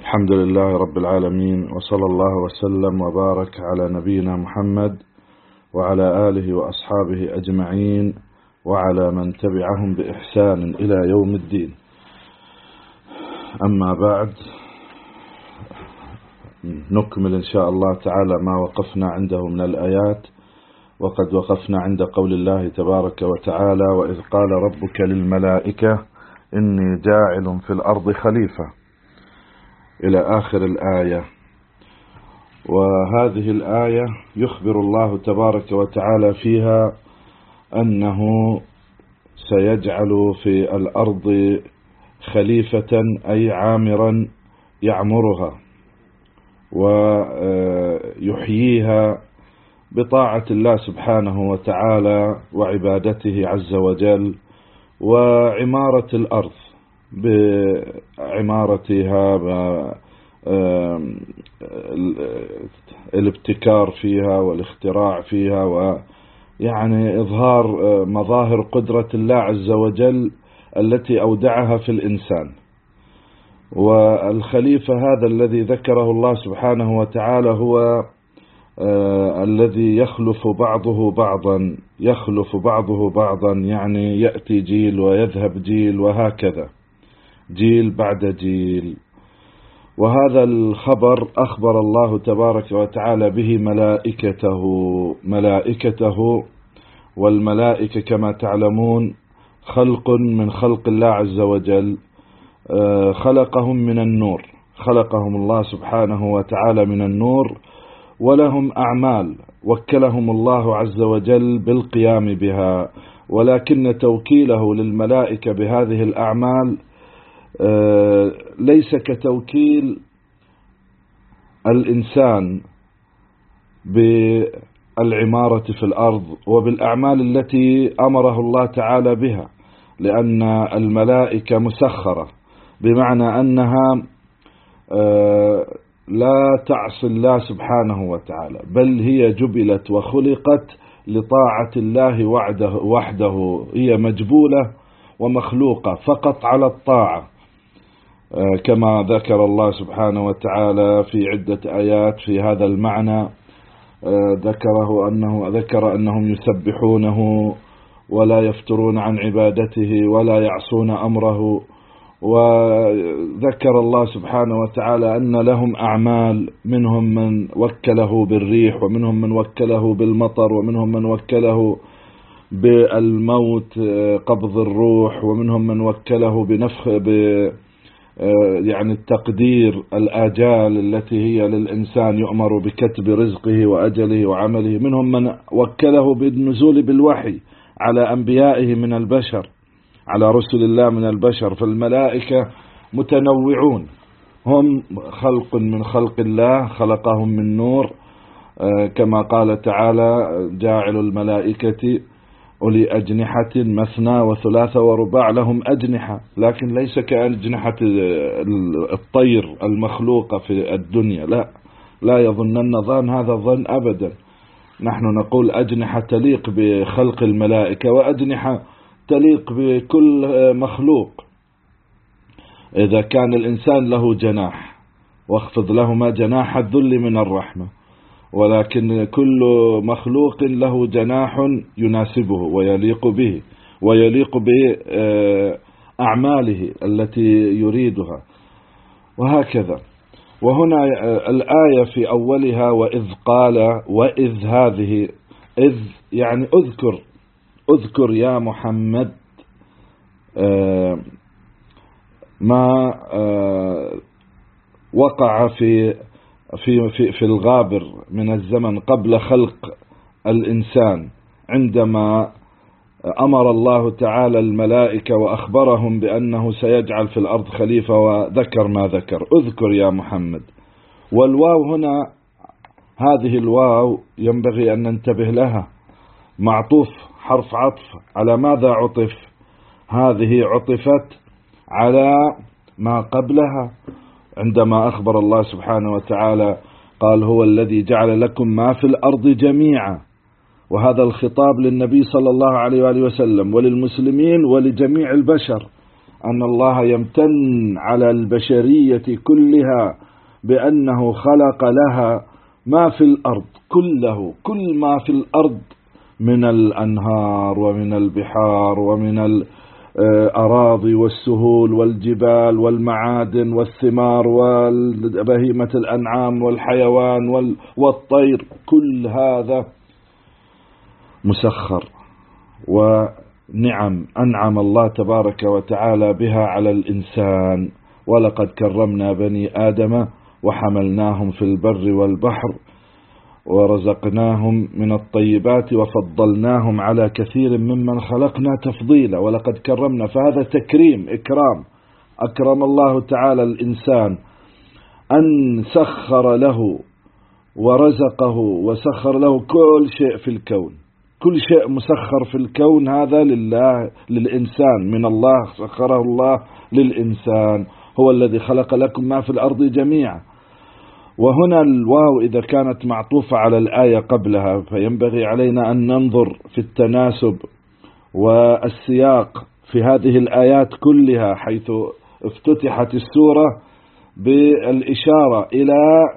الحمد لله رب العالمين، وصلى الله وسلم وبارك على نبينا محمد وعلى آله وأصحابه أجمعين وعلى من تبعهم بإحسان إلى يوم الدين. أما بعد، نكمل إن شاء الله تعالى ما وقفنا عنده من الآيات، وقد وقفنا عند قول الله تبارك وتعالى: وإذ قال ربك للملائكة إني جاعل في الأرض خليفة، إلى آخر الآية. وهذه الآية يخبر الله تبارك وتعالى فيها أنه سيجعل في الأرض خليفة، أي عامرا يعمرها ويحييها بطاعة الله سبحانه وتعالى وعبادته عز وجل، وعمارة الأرض بعمارتها، الابتكار فيها والاختراع فيها، ويعني إظهار مظاهر قدرة الله عز وجل التي أودعها في الإنسان. والخليفة هذا الذي ذكره الله سبحانه وتعالى هو الذي يخلف بعضه بعضا، يعني يأتي جيل ويذهب جيل، وهكذا جيل بعد جيل. وهذا الخبر أخبر الله تبارك وتعالى به ملائكته، والملائكة كما تعلمون خلق من خلق الله عز وجل، خلقهم من النور، خلقهم الله سبحانه وتعالى من النور، ولهم أعمال وكلهم الله عز وجل بالقيام بها، ولكن توكيله للملائكة بهذه الأعمال ليس كتوكيل الإنسان بالعمارة في الأرض وبالأعمال التي أمره الله تعالى بها، لأن الملائكة مسخرة، بمعنى أنها لا تعصي الله سبحانه وتعالى، بل هي جبلت وخلقت لطاعة الله وحده، هي مجبولة ومخلوقة فقط على الطاعة، كما ذكر الله سبحانه وتعالى في عدة آيات في هذا المعنى. ذكر أنهم يسبحونه ولا يفترون عن عبادته ولا يعصون أمره، وذكر الله سبحانه وتعالى أن لهم أعمال، منهم من وكله بالريح، ومنهم من وكله بالمطر، ومنهم من وكله بالموت قبض الروح، ومنهم من وكله بنفخ يعني التقدير الآجال التي هي للإنسان، يؤمر بكتب رزقه وأجله وعمله، منهم من وكله بالنزول بالوحي على أنبيائه من البشر، على رسل الله من البشر. فالملائكة متنوعون، هم خلق من خلق الله، خلقهم من نور، كما قال تعالى: جاعل الملائكة أولي أجنحة مثنى وثلاث ورباع، لهم أجنحة، لكن ليس كأجنحة الطير المخلوقة في الدنيا، لا يظنن ظان هذا الظن أبدا. نحن نقول أجنحة تليق بخلق الملائكة، وأجنحة تليق بكل مخلوق. إذا كان الإنسان له جناح، واخفض لهما جناح الذل من الرحمة، ولكن كل مخلوق له جناح يناسبه ويليق به ويليق بأعماله التي يريدها، وهكذا. وهنا الآية في أولها وإذ هذه إذ يعني اذكر يا محمد ما وقع في الغابر من الزمن قبل خلق الإنسان، عندما أمر الله تعالى الملائكة وأخبرهم بأنه سيجعل في الأرض خليفة، وذكر ما ذكر: اذكر يا محمد. والواو هنا، هذه الواو ينبغي أن ننتبه لها، معطوف، حرف عطف. على ماذا عطف؟ هذه عطفت على ما قبلها، عندما أخبر الله سبحانه وتعالى قال: هو الذي جعل لكم ما في الأرض جميعا. وهذا الخطاب للنبي صلى الله عليه وآله وسلم وللمسلمين ولجميع البشر، أن الله يمتن على البشرية كلها بأنه خلق لها ما في الأرض كله، كل ما في الأرض من الأنهار ومن البحار ومن الأراضي والسهول والجبال والمعادن والثمار وبهيمة الأنعام والحيوان والطير، كل هذا مسخر ونعم أنعم الله تبارك وتعالى بها على الإنسان. ولقد كرمنا بني آدم وحملناهم في البر والبحر ورزقناهم من الطيبات وفضلناهم على كثير ممن خلقنا تفضيلا. ولقد كرمنا، فهذا تكريم، إكرام. أكرم الله تعالى الإنسان أن سخر له ورزقه وسخر له كل شيء في الكون، كل شيء مسخر في الكون هذا لله، للإنسان، من الله، سخره الله للإنسان. هو الذي خلق لكم ما في الأرض جميعا. وهنا الواو إذا كانت معطوفة على الآية قبلها، فينبغي علينا أن ننظر في التناسب والسياق في هذه الآيات كلها، حيث افتتحت السورة بالإشارة إلى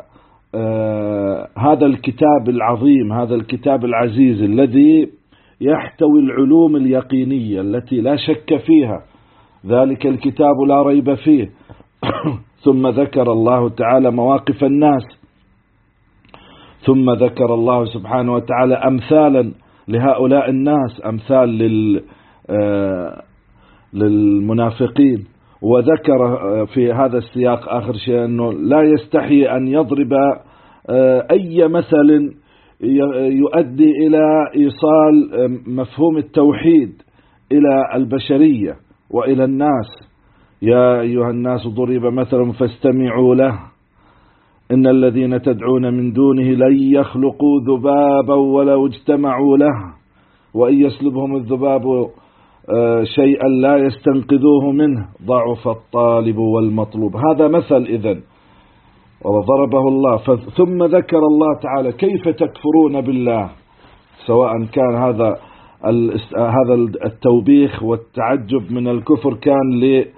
هذا الكتاب العظيم، هذا الكتاب العزيز الذي يحتوي العلوم اليقينية التي لا شك فيها، ذلك الكتاب لا ريب فيه. ثم ذكر الله تعالى مواقف الناس، ثم ذكر الله سبحانه وتعالى أمثالا لهؤلاء الناس، أمثال للمنافقين. وذكر في هذا السياق آخر شيء أنه لا يستحي أن يضرب أي مثل يؤدي إلى إيصال مفهوم التوحيد إلى البشرية وإلى الناس. يا أيها الناس ضرب مثل فاستمعوا له إن الذين تدعون من دونه لن يخلقوا ذبابا ولو اجتمعوا له وإن يسلبهم الذباب شيئا لا يستنقذوه منه ضعف الطالب والمطلوب. هذا مثل إذن وضربه الله. ثم ذكر الله تعالى كيف تكفرون بالله، سواء كان هذا التوبيخ والتعجب من الكفر كان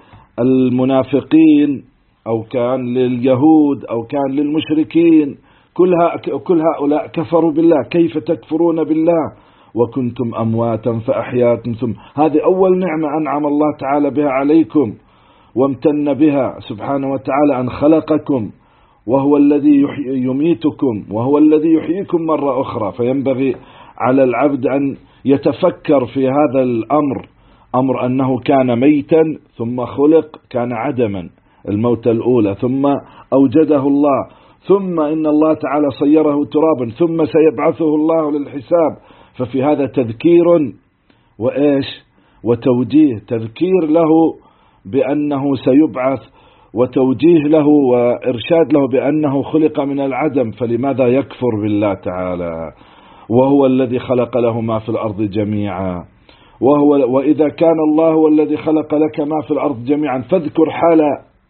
للمنافقين أو كان لليهود أو كان للمشركين، كل هؤلاء كفروا بالله. كيف تكفرون بالله وكنتم أمواتا فأحياكم. ثم هذه أول نعمة أنعم الله تعالى بها عليكم وامتن بها سبحانه وتعالى، أن خلقكم وهو الذي يميتكم وهو الذي يحييكم مرة أخرى. فينبغي على العبد أن يتفكر في هذا الأمر، أمر أنه كان ميتا ثم خلق، كان عدما الموت الأولى، ثم أوجده الله، ثم إن الله تعالى صيره ترابا، ثم سيبعثه الله للحساب. ففي هذا تذكير وإيش وتوجيه، تذكير له بأنه سيبعث، وتوجيه له وإرشاد له بأنه خلق من العدم، فلماذا يكفر بالله تعالى وهو الذي خلق له ما في الأرض جميعا. وإذا كان الله هو الذي خلق لك ما في الأرض جميعا، فاذكر حال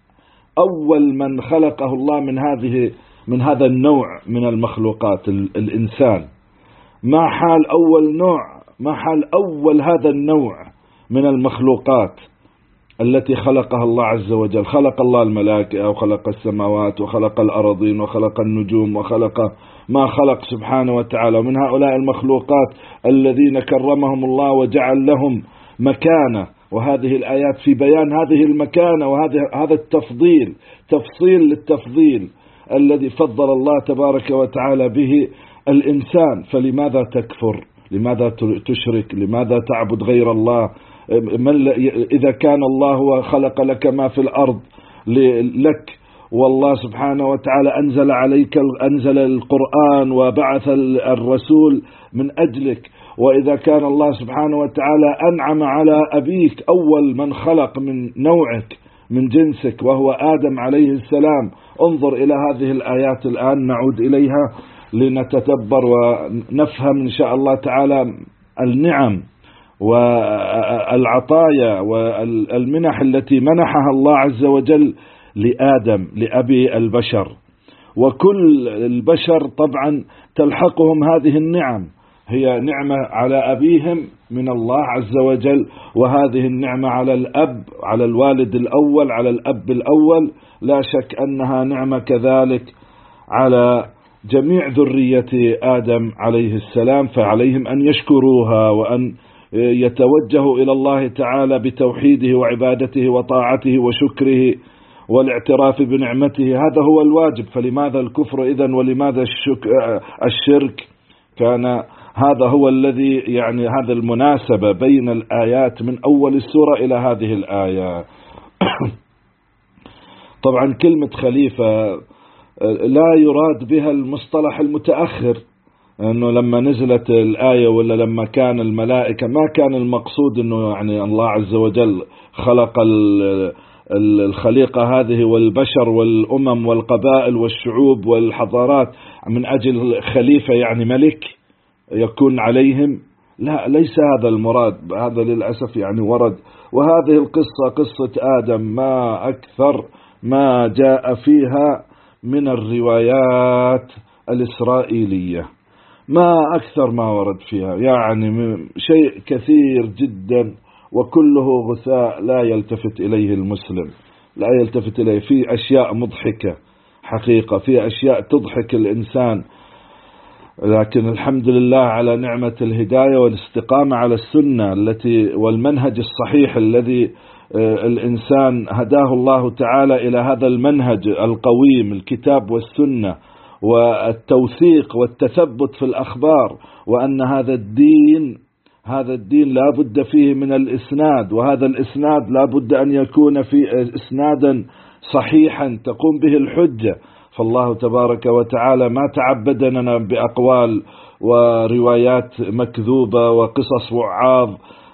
أول من خلقه الله من هذا النوع من المخلوقات، الإنسان. ما حال أول نوع، ما حال أول هذا النوع من المخلوقات التي خلقها الله عز وجل. خلق الله الملائكة وخلق السماوات وخلق الأراضين وخلق النجوم وخلق ما خلق سبحانه وتعالى. ومن هؤلاء المخلوقات الذين كرمهم الله وجعل لهم مكانة، وهذه الآيات في بيان هذه المكانة وهذا التفضيل، تفصيل للتفضيل الذي فضل الله تبارك وتعالى به الإنسان. فلماذا تكفر؟ لماذا تشرك؟ لماذا تعبد غير الله؟ إذا كان الله هو خلق لك ما في الأرض لك، والله سبحانه وتعالى أنزل القرآن وبعث الرسول من أجلك، وإذا كان الله سبحانه وتعالى أنعم على أبيك أول من خلق من نوعك من جنسك وهو آدم عليه السلام. انظر إلى هذه الآيات الآن، نعود إليها لنتدبر ونفهم إن شاء الله تعالى النعم والعطايا والمنح التي منحها الله عز وجل لآدم لأبي البشر. وكل البشر طبعا تلحقهم هذه النعم، هي نعمة على أبيهم من الله عز وجل، وهذه النعمة على الأب، على الوالد الأول، على الأب الأول، لا شك أنها نعمة كذلك على جميع ذرية آدم عليه السلام، فعليهم أن يشكروها وأن يتوجهوا إلى الله تعالى بتوحيده وعبادته وطاعته وشكره والاعتراف بنعمته. هذا هو الواجب. فلماذا الكفر إذن؟ ولماذا الشرك؟ كان هذا هو الذي يعني هذا المناسبة بين الآيات من أول السورة إلى هذه الآية. طبعا كلمة خليفة لا يراد بها المصطلح المتأخر، أنه لما نزلت الآية ولا لما كان الملائكة ما كان المقصود أنه يعني الله عز وجل خلق الخليقة هذه والبشر والأمم والقبائل والشعوب والحضارات من أجل خليفة يعني ملك يكون عليهم. لا، ليس هذا المراد. هذا للأسف يعني ورد. وهذه القصة قصة آدم ما أكثر ما جاء فيها من الروايات الإسرائيلية، ما أكثر ما ورد فيها، يعني شيء كثير جدا وكله غثاء لا يلتفت إليه المسلم، لا يلتفت إليه. في أشياء مضحكة حقيقة، في أشياء تضحك الإنسان، لكن الحمد لله على نعمة الهداية والاستقامة على السنة التي والمنهج الصحيح الذي الإنسان هداه الله تعالى إلى هذا المنهج القويم، الكتاب والسنة، والتوثيق والتثبت في الأخبار، وأن هذا الدين لا بد فيه من الإسناد، وهذا الإسناد لا بد أن يكون في إسنادا صحيحا تقوم به الحجة. فالله تبارك وتعالى ما تعبدنا بأقوال وروايات مكذوبة وقصص وعاظ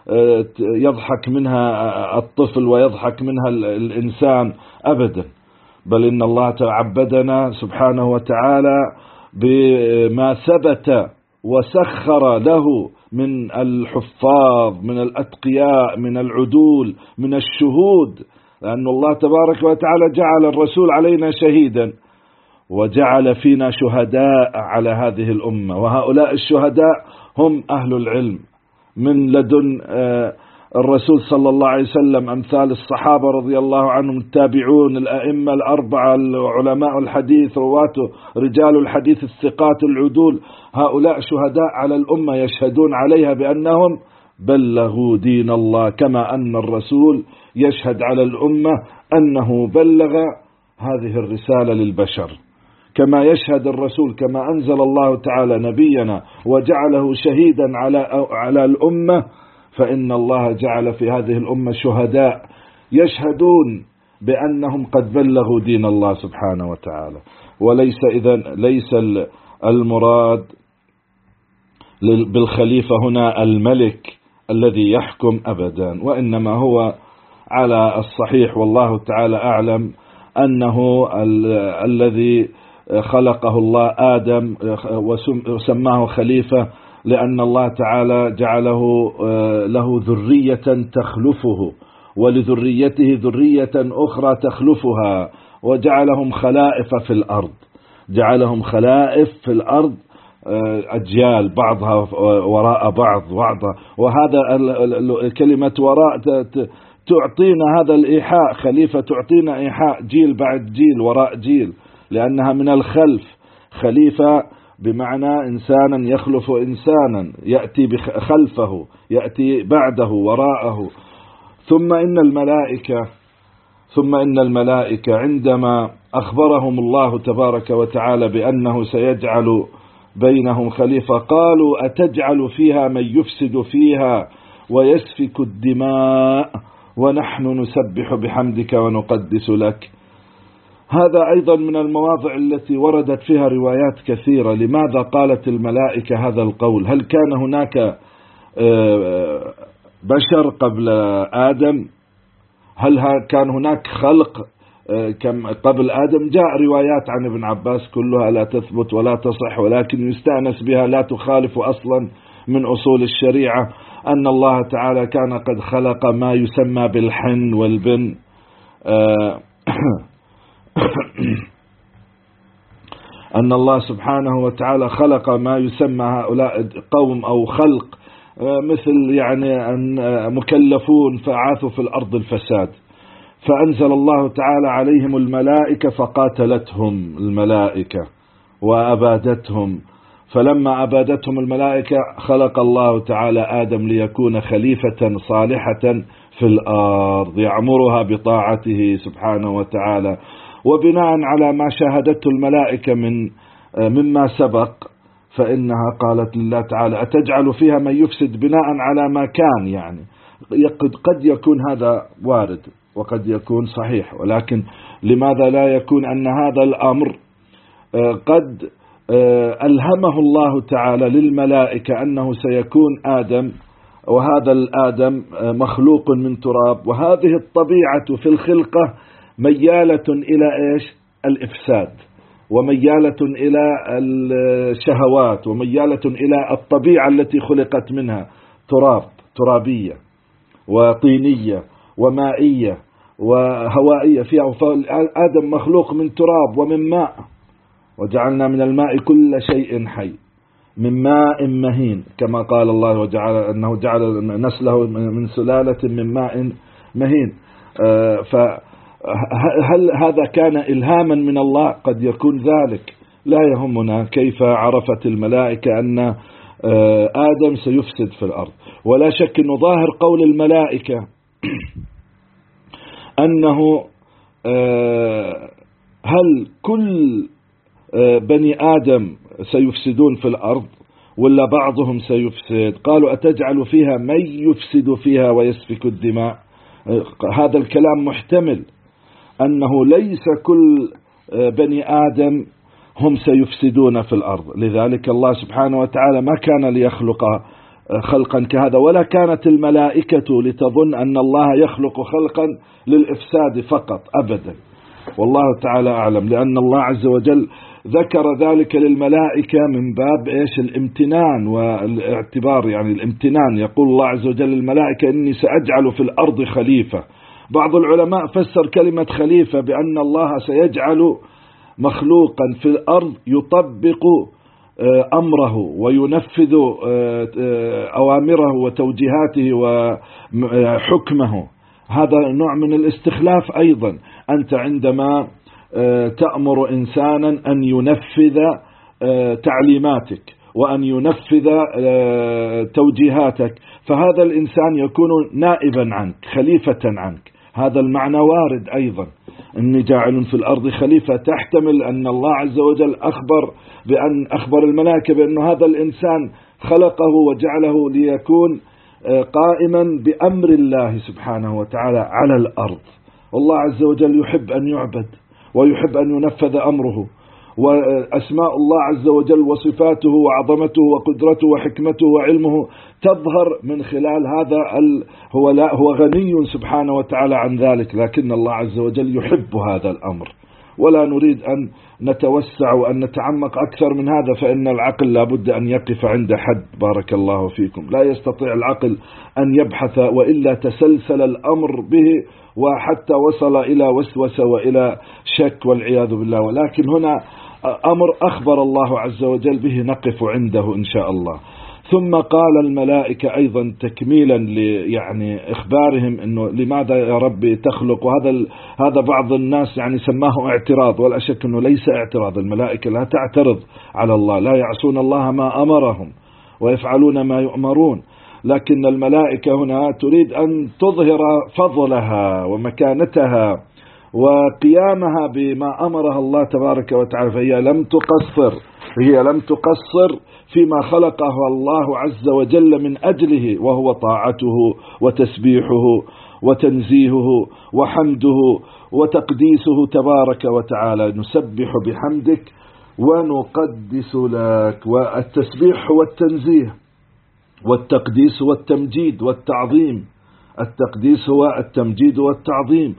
يضحك منها الطفل ويضحك منها الإنسان أبدا، بل إن الله تعبدنا سبحانه وتعالى بما ثبت وسخر له من الحفاظ، من الأتقياء، من العدول، من الشهود، لأن الله تبارك وتعالى جعل الرسول علينا شهيدا وجعل فينا شهداء على هذه الأمة، وهؤلاء الشهداء هم أهل العلم من لدن الرسول صلى الله عليه وسلم، أمثال الصحابة رضي الله عنهم، التابعون، الأئمة الأربعة، العلماء الحديث، رواته رجال الحديث الثقات العدول. هؤلاء شهداء على الأمة يشهدون عليها بأنهم بلغوا دين الله، كما أن الرسول يشهد على الأمة أنه بلغ هذه الرسالة للبشر، كما يشهد الرسول، كما أنزل الله تعالى نبينا وجعله شهيدا على الأمة، فإن الله جعل في هذه الأمة شهداء يشهدون بأنهم قد بلغوا دين الله سبحانه وتعالى. ليس المراد بالخليفة هنا الملك الذي يحكم أبدا، وإنما هو على الصحيح والله تعالى أعلم أنه الذي خلقه الله آدم وسماه خليفة لأن الله تعالى جعله له ذرية تخلفه، ولذريته ذرية أخرى تخلفها، وجعلهم خلائف في الأرض، جعلهم خلائف في الأرض، أجيال بعضها وراء بعضها. وهذا كلمة وراء تعطينا هذا الإيحاء، خليفة تعطينا إيحاء جيل بعد جيل وراء جيل، لأنها من الخلف. خليفة بمعنى إنسانا يخلف إنسانا، يأتي خلفه، يأتي بعده وراءه. ثم إن الملائكة عندما أخبرهم الله تبارك وتعالى بأنه سيجعل بينهم خليفة قالوا أتجعل فيها من يفسد فيها ويسفك الدماء ونحن نسبح بحمدك ونقدس لك. هذا أيضا من المواضع التي وردت فيها روايات كثيرة. لماذا قالت الملائكة هذا القول؟ هل كان هناك بشر قبل آدم؟ هل كان هناك خلق قبل آدم؟ جاء روايات عن ابن عباس كلها لا تثبت ولا تصح، ولكن يستأنس بها، لا تخالف أصلا من أصول الشريعة، أن الله تعالى كان قد خلق ما يسمى بالحن والبن. أن الله سبحانه وتعالى خلق ما يسمى هؤلاء قوم أو خلق مثل يعني أن مكلفون فعاثوا في الأرض الفساد، فأنزل الله تعالى عليهم الملائكة فقاتلتهم الملائكة وأبادتهم. فلما أبادتهم الملائكة خلق الله تعالى آدم ليكون خليفة صالحة في الأرض يعمرها بطاعته سبحانه وتعالى. وبناء على ما شاهدته الملائكة مما سبق، فإنها قالت لله تعالى: أتجعل فيها من يفسد بناء على ما كان. يعني قد يكون هذا وارد وقد يكون صحيح، ولكن لماذا لا يكون أن هذا الأمر قد ألهمه الله تعالى للملائكة أنه سيكون آدم، وهذا الآدم مخلوق من تراب، وهذه الطبيعة في الخلقة ميالة إلى الإفساد، وميالة إلى الشهوات، وميالة إلى الطبيعة التي خلقت منها ترابية وطينية ومائية وهوائية فيها. فآدم مخلوق من تراب ومن ماء، وجعلنا من الماء كل شيء حي من ماء مهين، كما قال الله وجعل أنه جعل نسله من سلالة من ماء مهين. فهل هذا كان إلهاما من الله؟ قد يكون ذلك، لا يهمنا كيف عرفت الملائكة أن آدم سيفسد في الأرض. ولا شك أنه ظاهر قول الملائكة أنه هل كل بني آدم سيفسدون في الأرض ولا بعضهم سيفسد؟ قالوا: أتجعل فيها من يفسد فيها ويسفك الدماء. هذا الكلام محتمل أنه ليس كل بني آدم هم سيفسدون في الأرض، لذلك الله سبحانه وتعالى ما كان ليخلق خلقا كهذا، ولا كانت الملائكة لتظن أن الله يخلق خلقا للإفساد فقط أبدا، والله تعالى أعلم. لأن الله عز وجل ذكر ذلك للملائكة من باب الامتنان والاعتبار، يعني الامتنان. يقول الله عز وجل للملائكة: إني سأجعل في الأرض خليفة. بعض العلماء فسر كلمة خليفة بأن الله سيجعل مخلوقا في الأرض يطبق أمره وينفذ أوامره وتوجيهاته وحكمه. هذا نوع من الاستخلاف أيضا. أنت عندما تأمر إنسانا أن ينفذ تعليماتك وأن ينفذ توجيهاتك، فهذا الإنسان يكون نائبا عنك، خليفة عنك. هذا المعنى وارد أيضا، إني جاعل في الأرض خليفة، تحتمل أن الله عز وجل أخبر الملائكة بأن هذا الإنسان خلقه وجعله ليكون قائما بأمر الله سبحانه وتعالى على الأرض. والله عز وجل يحب أن يعبد ويحب أن ينفذ أمره، وأسماء الله عز وجل وصفاته وعظمته وقدرته وحكمته وعلمه تظهر من خلال هذا. هو غني سبحانه وتعالى عن ذلك، لكن الله عز وجل يحب هذا الأمر، ولا نريد أن نتوسع وأن نتعمق أكثر من هذا، فإن العقل لابد أن يقف عند حد. بارك الله فيكم. لا يستطيع العقل أن يبحث، وإلا تسلسل الأمر به وحتى وصل إلى وسوسة وإلى شك والعياذ بالله. ولكن هنا أمر أخبر الله عز وجل به، نقف عنده إن شاء الله. ثم قال الملائكة أيضا تكميلا يعني إخبارهم أنه لماذا يا رب تخلق. وهذا بعض الناس يعني سماه اعتراض، ولا شك أنه ليس اعتراض. الملائكة لا تعترض على الله، لا يعصون الله ما أمرهم ويفعلون ما يؤمرون، لكن الملائكة هنا تريد أن تظهر فضلها ومكانتها وقيامها بما أمرها الله تبارك وتعالى. فهي لم تقصر فيما خلقه الله عز وجل من أجله، وهو طاعته وتسبيحه وتنزيهه وحمده وتقديسه تبارك وتعالى. نسبح بحمدك ونقدس لك. والتسبيح هو التنزيه، والتقديس هو التمجيد والتعظيم. التقديس هو التمجيد والتعظيم.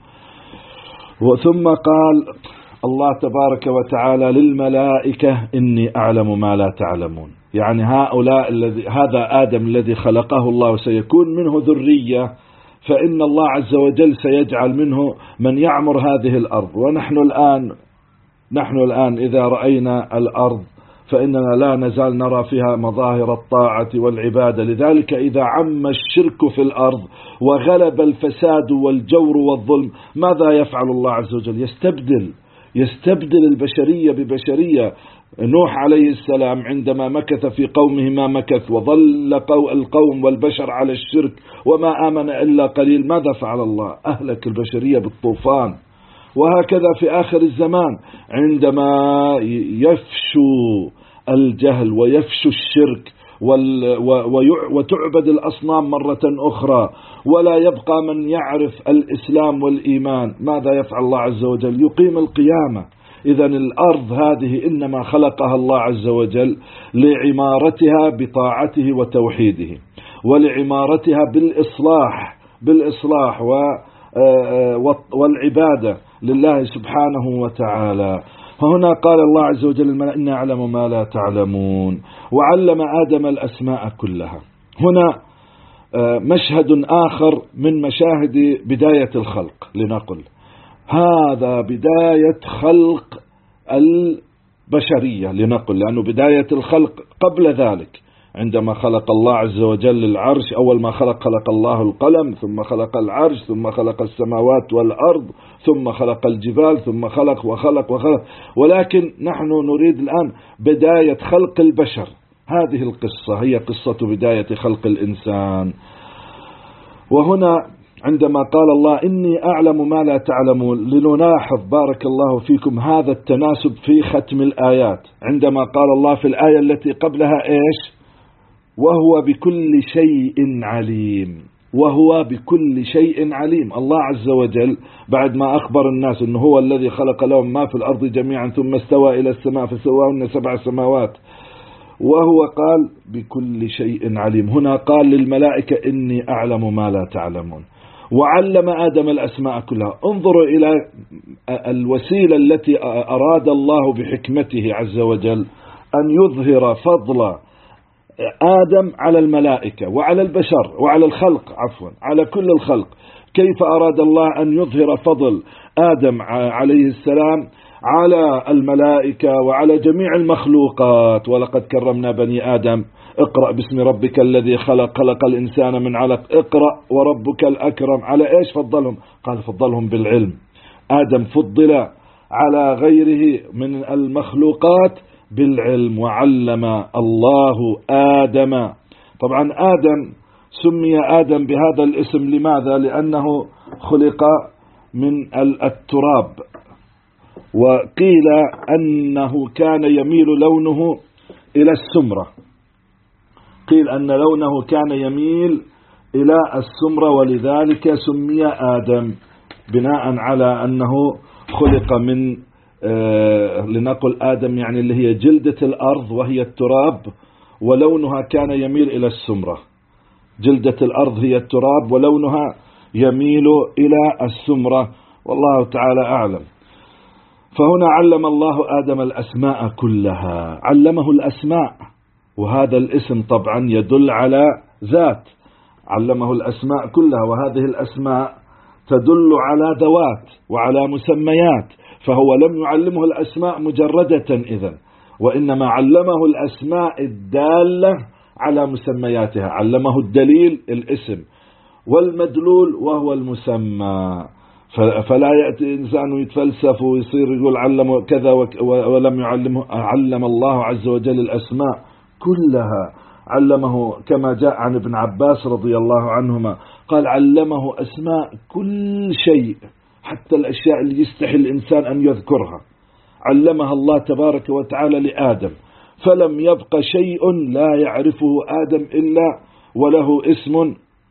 ثم قال الله تبارك وتعالى للملائكة: إني أعلم ما لا تعلمون. يعني هذا آدم الذي خلقه الله سيكون منه ذرية، فإن الله عز وجل سيجعل منه من يعمر هذه الأرض. ونحن الآن نحن الآن إذا رأينا الأرض فإننا لا نزال نرى فيها مظاهر الطاعة والعبادة. لذلك إذا عم الشرك في الأرض وغلب الفساد والجور والظلم، ماذا يفعل الله عز وجل؟ يستبدل البشرية ببشرية. نوح عليه السلام عندما مكث في قومه ما مكث، وظل القوم والبشر على الشرك وما آمن إلا قليل، ماذا فعل الله؟ أهلك البشرية بالطوفان. وهكذا في آخر الزمان عندما يفشو الجهل ويفشو الشرك وتعبد الأصنام مرة أخرى ولا يبقى من يعرف الإسلام والإيمان، ماذا يفعل الله عز وجل؟ يقيم القيامة. إذن الأرض هذه إنما خلقها الله عز وجل لعمارتها بطاعته وتوحيده، ولعمارتها بالإصلاح والعبادة لله سبحانه وتعالى. فهنا قال الله عز وجل: إني أعلم ما لا تعلمون، وعلم آدم الأسماء كلها. هنا مشهد آخر من مشاهد بداية الخلق، لنقل هذا بداية خلق البشرية، لنقل لأنه بداية الخلق قبل ذلك عندما خلق الله عز وجل العرش. أول ما خلق الله القلم، ثم خلق العرش، ثم خلق السماوات والأرض، ثم خلق الجبال، ثم خلق وخلق وخلق. ولكن نحن نريد الآن بداية خلق البشر. هذه القصة هي قصة بداية خلق الإنسان. وهنا عندما قال الله: إني أعلم ما لا تعلمون، لنلاحظ بارك الله فيكم هذا التناسب في ختم الآيات. عندما قال الله في الآية التي قبلها إيش؟ وهو بكل شيء عليم. وهو بكل شيء عليم. الله عز وجل بعد ما أخبر الناس أنه هو الذي خلق لهم ما في الأرض جميعا ثم استوى إلى السماء فسواهن 7 سماوات، وهو قال بكل شيء عليم. هنا قال للملائكة: إني أعلم ما لا تعلمون. وعلم آدم الأسماء كلها. انظروا إلى الوسيلة التي أراد الله بحكمته عز وجل أن يظهر فضل آدم على الملائكة وعلى البشر وعلى الخلق، على كل الخلق. كيف أراد الله أن يظهر فضل آدم عليه السلام على الملائكة وعلى جميع المخلوقات؟ ولقد كرمنا بني آدم. اقرأ باسم ربك الذي خلق الإنسان من علق. اقرأ وربك الأكرم. على إيش فضلهم؟ قال فضلهم بالعلم. آدم فضل على غيره من المخلوقات بالعلم. وعلم الله آدم. طبعا آدم سمي آدم بهذا الاسم لماذا؟ لأنه خلق من التراب، وقيل أنه كان يميل لونه إلى السمرة. قيل أن لونه كان يميل إلى السمرة، ولذلك سمي آدم بناء على أنه خلق من لنقل آدم يعني اللي هي جلدة الأرض وهي التراب، ولونها كان يميل إلى السمرة. جلدة الأرض هي التراب ولونها يميل إلى السمرة، والله تعالى أعلم. فهنا علم الله آدم الأسماء كلها. علمه الأسماء، وهذا الاسم طبعا يدل على ذات. علمه الأسماء كلها، وهذه الأسماء تدل على ذوات وعلى مسميات. فهو لم يعلمه الأسماء مجردة إذن، وإنما علمه الأسماء الدالة على مسمياتها. علمه الدليل الاسم، والمدلول وهو المسمى. فلا يأتي إنسان يتفلسف ويصير يقول علم كذا ولم يعلمه. علم الله عز وجل الأسماء كلها. علمه كما جاء عن ابن عباس رضي الله عنهما قال: علمه أسماء كل شيء، حتى الأشياء اللي يستحي الإنسان أن يذكرها علمها الله تبارك وتعالى لآدم. فلم يبق شيء لا يعرفه آدم إلا وله اسم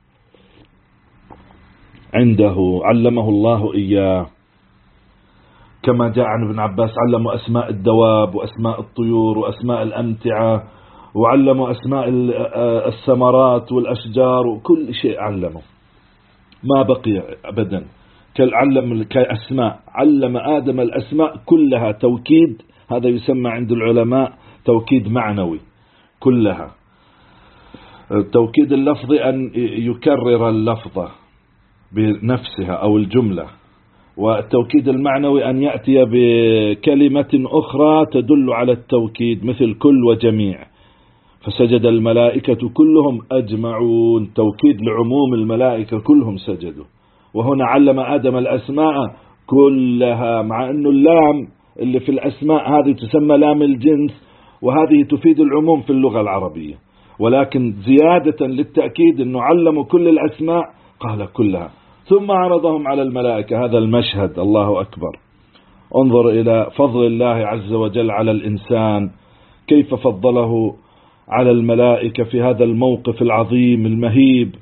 عنده علمه الله إياه. كما جاء عن ابن عباس: علموا أسماء الدواب وأسماء الطيور وأسماء الأمتعة، وعلموا أسماء الثمرات والأشجار، وكل شيء علمه، ما بقي أبدا. كأسماء علم آدم الأسماء كلها. توكيد، هذا يسمى عند العلماء توكيد معنوي كلها. التوكيد اللفظي أن يكرر اللفظة بنفسها أو الجملة، والتوكيد المعنوي أن يأتي بكلمة أخرى تدل على التوكيد مثل كل وجميع. فسجد الملائكة كلهم أجمعون، توكيد لعموم الملائكة كلهم سجدوا. وهنا علم آدم الأسماء كلها، مع أنه اللام اللي في الأسماء هذه تسمى لام الجنس، وهذه تفيد العموم في اللغة العربية، ولكن زيادة للتأكيد أنه علموا كل الأسماء قال كلها، ثم عرضهم على الملائكة. هذا المشهد الله أكبر. انظر إلى فضل الله عز وجل على الإنسان، كيف فضله على الملائكة في هذا الموقف العظيم المهيب.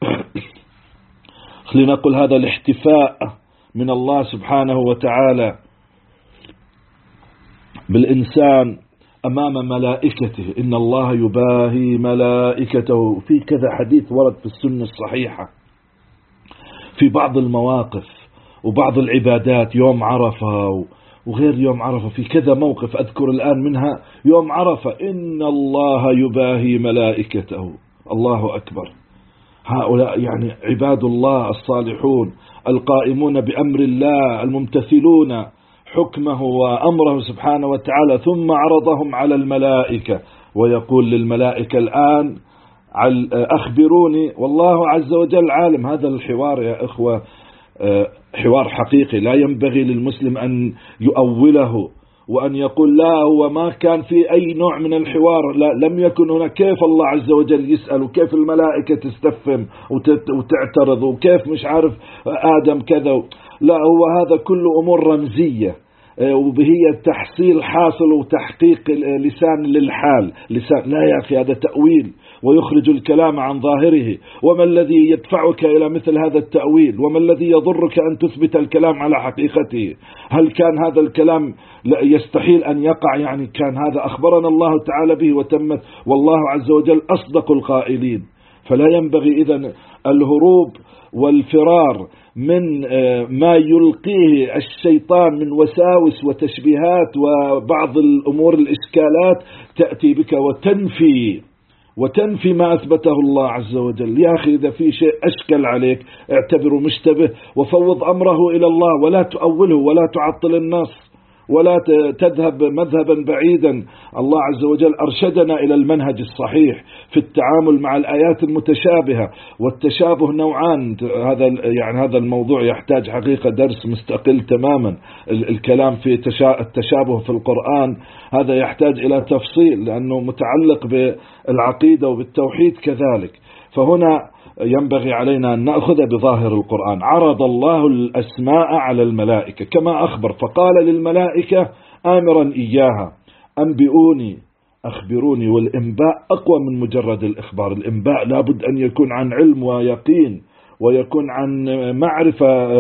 لنقل هذا الاحتفاء من الله سبحانه وتعالى بالإنسان أمام ملائكته. إن الله يباهي ملائكته، في كذا حديث ورد في السنة الصحيحة في بعض المواقف وبعض العبادات، يوم عرفة وغير يوم عرفة، في كذا موقف أذكر الآن منها يوم عرفة: إن الله يباهي ملائكته. الله أكبر. هؤلاء يعني عباد الله الصالحون القائمون بأمر الله الممتثلون حكمه وأمره سبحانه وتعالى، ثم عرضهم على الملائكة ويقول للملائكة الآن أخبروني. والله عز وجل عالم. هذا الحوار يا إخوة حوار حقيقي، لا ينبغي للمسلم أن يؤوله وأن يقول لا هو ما كان في أي نوع من الحوار، لا، لم يكن هنا. كيف الله عز وجل يسأل، وكيف الملائكة تستفهم وتعترض، وكيف مش عارف آدم كذا. لا، هو هذا كله أمور رمزية، وبهي تحصيل حاصل وتحقيق لسان للحال. لسان لا يا أخي، هذا تأويل ويخرج الكلام عن ظاهره. وما الذي يدفعك إلى مثل هذا التأويل؟ وما الذي يضرك أن تثبت الكلام على حقيقته؟ هل كان هذا الكلام يستحيل أن يقع؟ يعني كان هذا أخبرنا الله تعالى به وتمت، والله عز وجل أصدق القائلين. فلا ينبغي إذن الهروب والفرار من ما يلقيه الشيطان من وساوس وتشبيهات وبعض الأمور الإشكالات، تأتي بك وتنفي ما أثبته الله عز وجل. يا أخي إذا في شيء أشكل عليك اعتبره مشتبه وفوض أمره إلى الله، ولا تؤوله ولا تعطل النص ولا تذهب مذهبا بعيدا. الله عز وجل أرشدنا إلى المنهج الصحيح في التعامل مع الآيات المتشابهة، والتشابه نوعان. هذا الموضوع يحتاج حقيقة درس مستقل تماما. الكلام في التشابه في القرآن هذا يحتاج إلى تفصيل، لأنه متعلق بالعقيدة وبالتوحيد كذلك. فهنا ينبغي علينا أن نأخذ بظاهر القرآن. عرض الله الأسماء على الملائكة كما أخبر، فقال للملائكة آمرا إياها: أنبئوني، أخبروني. والإنباء أقوى من مجرد الإخبار. الإنباء لابد أن يكون عن علم ويقين، ويكون عن معرفة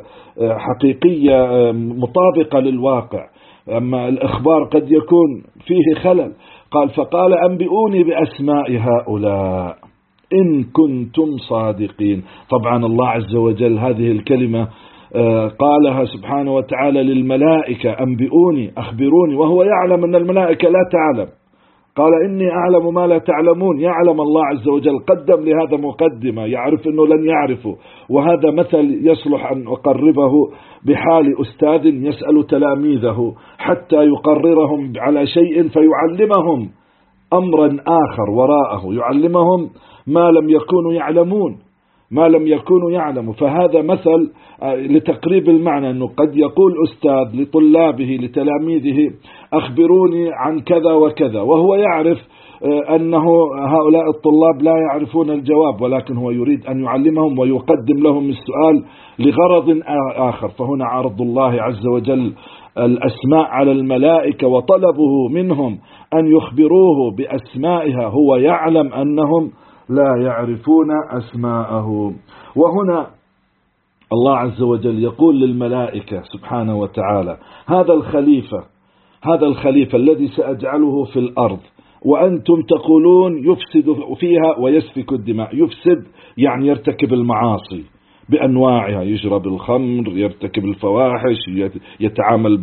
حقيقية مطابقة للواقع. أما الإخبار قد يكون فيه خلل. قال: فقال أنبئوني بأسماء هؤلاء إن كنتم صادقين. طبعا الله عز وجل هذه الكلمة قالها سبحانه وتعالى للملائكة: أنبئوني، أخبروني، وهو يعلم أن الملائكة لا تعلم. قال: إني أعلم ما لا تعلمون. يعلم الله عز وجل، قدم لهذا مقدمة، يعرف أنه لن يعرفه. وهذا مثل يصلح أن أقربه بحال أستاذ يسأل تلاميذه حتى يقررهم على شيء فيعلمهم أمرا آخر وراءه، يعلمهم ما لم يكونوا يعلمون، ما لم يكونوا يعلموا. فهذا مثل لتقريب المعنى، أنه قد يقول أستاذ لطلابه لتلاميذه: أخبروني عن كذا وكذا، وهو يعرف أنه هؤلاء الطلاب لا يعرفون الجواب، ولكن هو يريد أن يعلمهم ويقدم لهم السؤال لغرض آخر. فهنا عرض الله عز وجل الأسماء على الملائكة وطلبه منهم أن يخبروه بأسمائها، هو يعلم أنهم لا يعرفون أسماءه. وهنا الله عز وجل يقول للملائكة سبحانه وتعالى: هذا الخليفة الذي سأجعله في الأرض، وأنتم تقولون يفسد فيها ويسفك الدماء. يفسد يعني يرتكب المعاصي بأنواعها، يشرب الخمر، يرتكب الفواحش، يتعامل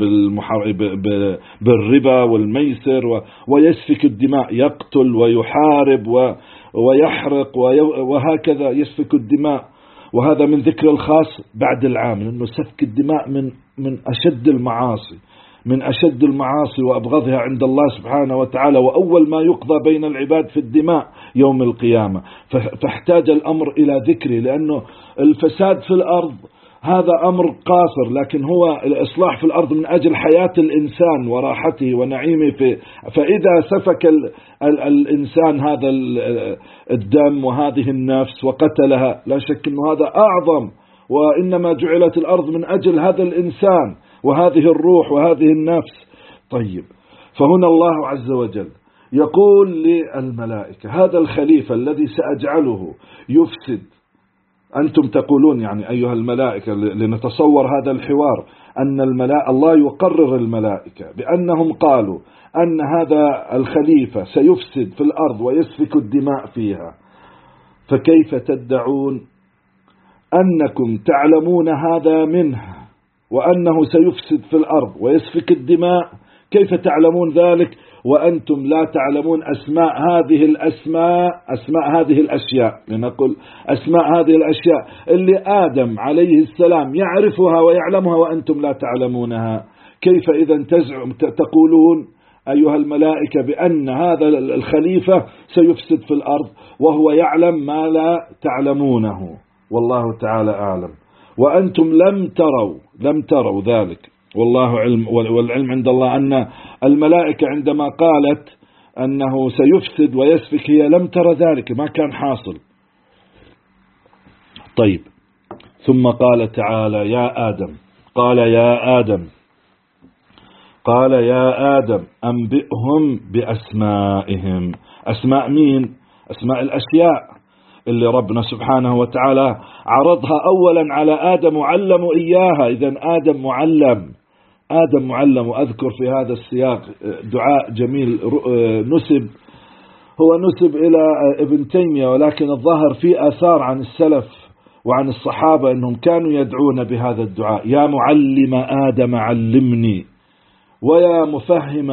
بالربا والميسر، ويسفك الدماء، يقتل ويحارب ويحرق وهكذا يسفك الدماء. وهذا من ذكر الخاص بعد العام، لأنه سفك الدماء من أشد المعاصي، من أشد المعاصي وأبغضها عند الله سبحانه وتعالى، وأول ما يقضى بين العباد في الدماء يوم القيامة. فاحتاج الأمر إلى ذكره، لأنه الفساد في الأرض هذا أمر قاصر، لكن هو الإصلاح في الأرض من أجل حياة الإنسان وراحته ونعيمه فإذا سفك الإنسان هذا الدم وهذه النفس وقتلها، لا شك أنه هذا أعظم، وإنما جعلت الأرض من أجل هذا الإنسان وهذه الروح وهذه النفس. طيب، فهنا الله عز وجل يقول للملائكة هذا الخليفة الذي سأجعله يفسد، أنتم تقولون يعني أيها الملائكة، لنتصور هذا الحوار، أن الله يقرر الملائكة بأنهم قالوا أن هذا الخليفة سيفسد في الأرض ويسفك الدماء فيها، فكيف تدعون أنكم تعلمون هذا منه وأنه سيفسد في الأرض ويسفك الدماء؟ كيف تعلمون ذلك وأنتم لا تعلمون أسماء هذه الأشياء؟ لنقول أسماء هذه الأشياء اللي آدم عليه السلام يعرفها ويعلمها وأنتم لا تعلمونها. كيف إذا تقولون أيها الملائكة بأن هذا الخليفة سيفسد في الأرض وهو يعلم ما لا تعلمونه؟ والله تعالى أعلم. وأنتم لم تروا ذلك، والله علم، والعلم عند الله، أن الملائكة عندما قالت أنه سيفسد ويسفك هي لم ترى ذلك، ما كان حاصل. طيب، ثم قال تعالى يا آدم، قال يا آدم أنبئهم بأسمائهم. أسماء مين؟ أسماء الأشياء اللي ربنا سبحانه وتعالى عرضها أولا على آدم وعلموا إياها. إذن آدم معلم. وأذكر في هذا السياق دعاء جميل نسب إلى ابن تيمية، ولكن الظاهر في آثار عن السلف وعن الصحابة أنهم كانوا يدعون بهذا الدعاء: يا معلم آدم علمني، ويا مفهم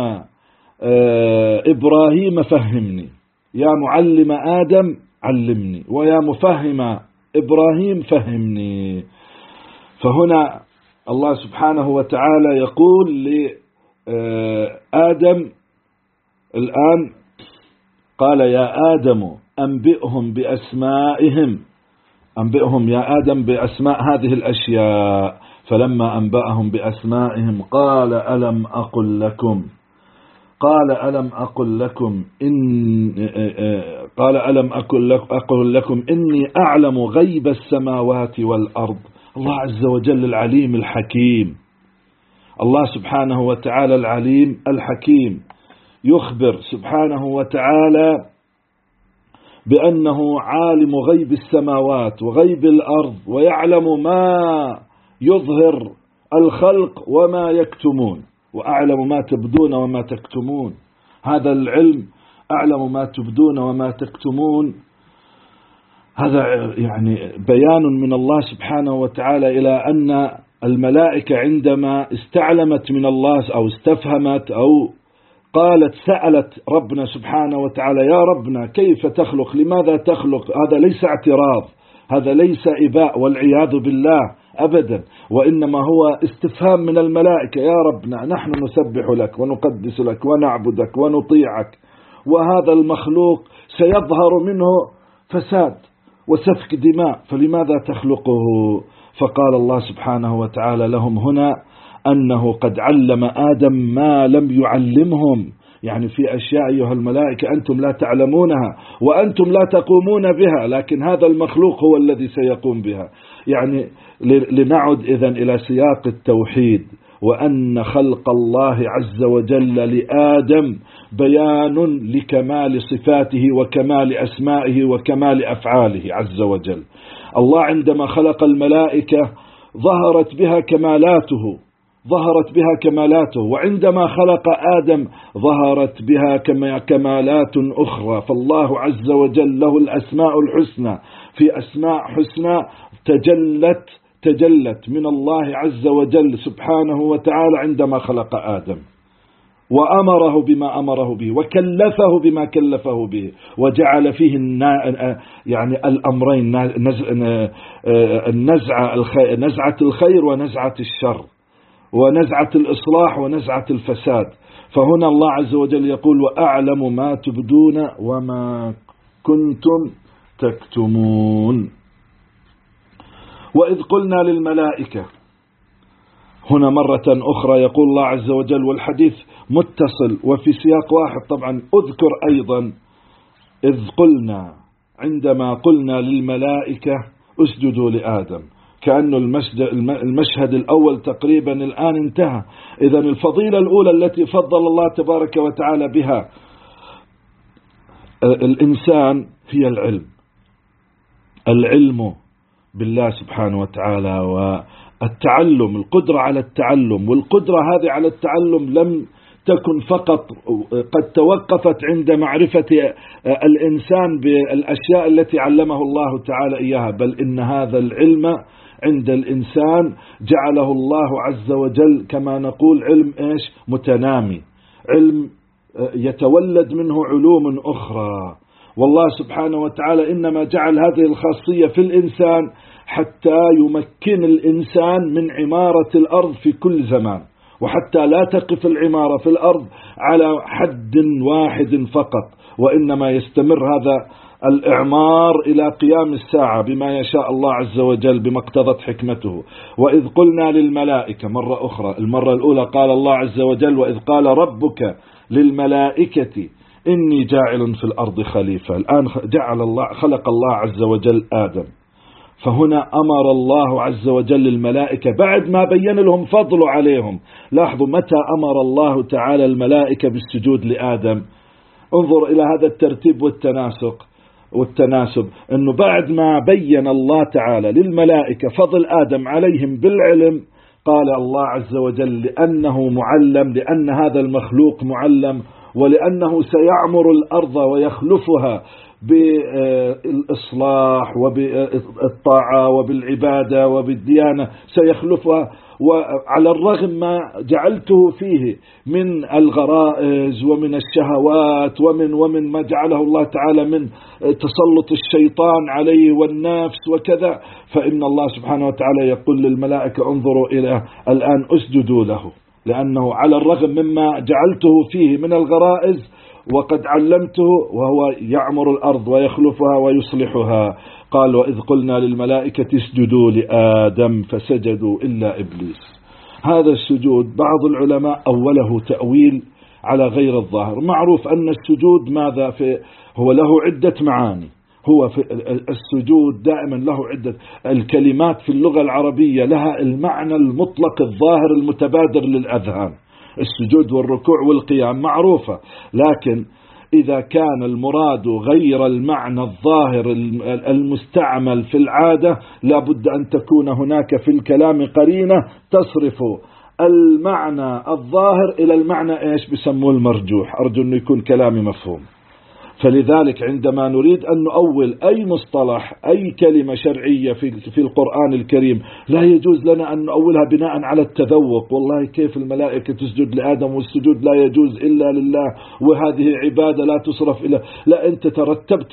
إبراهيم فهمني. يا معلم آدم علمني، ويا مفهم إبراهيم فهمني. فهنا الله سبحانه وتعالى يقول لآدم الآن، قال يا آدم أنبئهم بأسمائهم، أنبئهم يا آدم بأسماء هذه الأشياء. فلما أنبأهم بأسمائهم قال ألم أقل لكم إني أعلم غيب السماوات والأرض. الله عز وجل العليم الحكيم، الله سبحانه وتعالى العليم الحكيم، يخبر سبحانه وتعالى بأنه عالم غيب السماوات وغيب الأرض، ويعلم ما يظهر الخلق وما يكتمون، وأعلم ما تبدون وما تكتمون. هذا العلم أعلم ما تبدون وما تكتمون، هذا يعني بيان من الله سبحانه وتعالى إلى أن الملائكة عندما استعلمت من الله أو استفهمت أو قالت سألت ربنا سبحانه وتعالى يا ربنا كيف تخلق، لماذا تخلق، هذا ليس اعتراض، هذا ليس إباء والعياذ بالله أبدا، وإنما هو استفهام من الملائكة: يا ربنا نحن نسبح لك ونقدس لك ونعبدك ونطيعك، وهذا المخلوق سيظهر منه فساد وسفك دماء، فلماذا تخلقه؟ فقال الله سبحانه وتعالى لهم هنا أنه قد علم آدم ما لم يعلمهم، يعني في أشياء أيها الملائكة أنتم لا تعلمونها وأنتم لا تقومون بها، لكن هذا المخلوق هو الذي سيقوم بها. يعني لنعد إذن إلى سياق التوحيد، وأن خلق الله عز وجل لآدم بيان لكمال صفاته وكمال أسمائه وكمال أفعاله عز وجل. الله عندما خلق الملائكة ظهرت بها كمالاته، وعندما خلق آدم ظهرت بها كمالات أخرى. فالله عز وجل له الأسماء الحسنى، في أسماء حسنى تجلت من الله عز وجل سبحانه وتعالى عندما خلق آدم. وأمره بما أمره به وكلفه بما كلفه به، وجعل فيه يعني الأمرين، نزعة الخير ونزعة الشر، ونزعة الإصلاح ونزعة الفساد. فهنا الله عز وجل يقول: وأعلم ما تبدون وما كنتم تكتمون. وإذ قلنا للملائكة، هنا مرة أخرى يقول الله عز وجل، والحديث متصل وفي سياق واحد طبعا، أذكر أيضا إذ قلنا، عندما قلنا للملائكة اسجدوا لآدم، كأن المشهد الأول تقريبا الآن انتهى. إذن الفضيلة الأولى التي فضل الله تبارك وتعالى بها الإنسان هي العلم بالله سبحانه وتعالى، والتعلم، القدرة على التعلم. والقدرة هذه على التعلم لم تكن فقط قد توقفت عند معرفة الإنسان بالأشياء التي علمه الله تعالى إياها، بل إن هذا العلم عند الإنسان جعله الله عز وجل كما نقول علم متنامي، علم يتولد منه علوم أخرى. والله سبحانه وتعالى إنما جعل هذه الخاصية في الإنسان حتى يمكن الإنسان من عمارة الأرض في كل زمان، وحتى لا تقف العمارة في الأرض على حد واحد فقط، وإنما يستمر هذا الإعمار إلى قيام الساعة بما يشاء الله عز وجل بمقتضى حكمته. وإذ قلنا للملائكة مرة أخرى، المرة الأولى قال الله عز وجل: وإذ قال ربك للملائكة إني جاعل في الأرض خليفة. الآن خلق الله عز وجل آدم، فهنا أمر الله عز وجل الملائكة بعد ما بين لهم فضله عليهم. لاحظوا متى أمر الله تعالى الملائكة بالسجود لآدم. انظر إلى هذا الترتيب والتناسب، أنه بعد ما بين الله تعالى للملائكة فضل آدم عليهم بالعلم، قال الله عز وجل: لأنه معلم، لأن هذا المخلوق معلم، ولأنه سيعمر الأرض ويخلفها بالإصلاح وبالطاعة وبالعبادة وبالديانة، سيخلفها. وعلى الرغم ما جعلته فيه من الغرائز ومن الشهوات ومن ما جعله الله تعالى من تسلط الشيطان عليه والنفس وكذا، فإن الله سبحانه وتعالى يقول للملائكة: انظروا إلى الآن اسجدوا له، لأنه على الرغم مما جعلته فيه من الغرائز وقد علمته، وهو يعمر الأرض ويخلفها ويصلحها. قال: وإذ قلنا للملائكة اسجدوا لآدم فسجدوا إلا إبليس. هذا السجود بعض العلماء أوله تأويل على غير الظاهر. معروف أن السجود هو له عدة معاني. هو في السجود دائما له عدة الكلمات في اللغة العربية لها المعنى المطلق الظاهر المتبادر للأذهان، السجود والركوع والقيام معروفة، لكن إذا كان المراد غير المعنى الظاهر المستعمل في العادة لابد أن تكون هناك في الكلام قرينة تصرف المعنى الظاهر إلى المعنى بيسموه المرجوح. أرجو أن يكون كلامي مفهوم. فلذلك عندما نريد أن نؤول أي مصطلح أي كلمة شرعية في القرآن الكريم لا يجوز لنا أن نؤولها بناء على التذوق، والله كيف الملائكة تسجد لآدم والسجود لا يجوز إلا لله وهذه عبادة لا تصرف إلا لا. أنت رتبت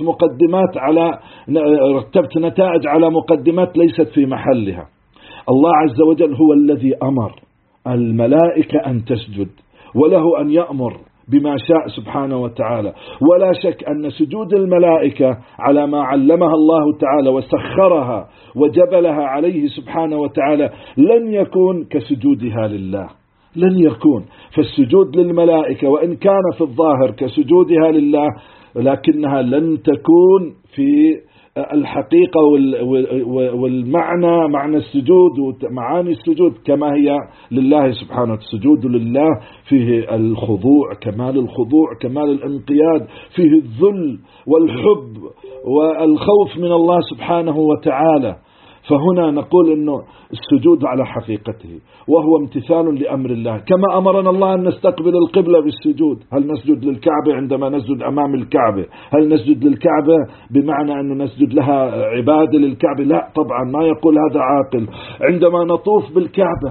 نتائج على مقدمات ليست في محلها. الله عز وجل هو الذي أمر الملائكة أن تسجد، وله أن يأمر بما شاء سبحانه وتعالى. ولا شك أن سجود الملائكة على ما علمها الله تعالى وسخرها وجبلها عليه سبحانه وتعالى لن يكون كسجودها لله، لن يكون. فالسجود للملائكة وإن كان في الظاهر كسجودها لله، لكنها لن تكون في الحقيقة والمعنى، معنى السجود ومعاني السجود كما هي لله سبحانه. السجود لله فيه الخضوع، كمال الخضوع، كمال الانقياد، فيه الذل والحب والخوف من الله سبحانه وتعالى. فهنا نقول أنه السجود على حقيقته وهو امتثال لأمر الله، كما أمرنا الله أن نستقبل القبلة بالسجود. هل نسجد للكعبة عندما نسجد أمام الكعبة؟ هل نسجد للكعبة بمعنى أن نسجد لها عبادة للكعبة؟ لا طبعا، ما يقول هذا عاقل. عندما نطوف بالكعبة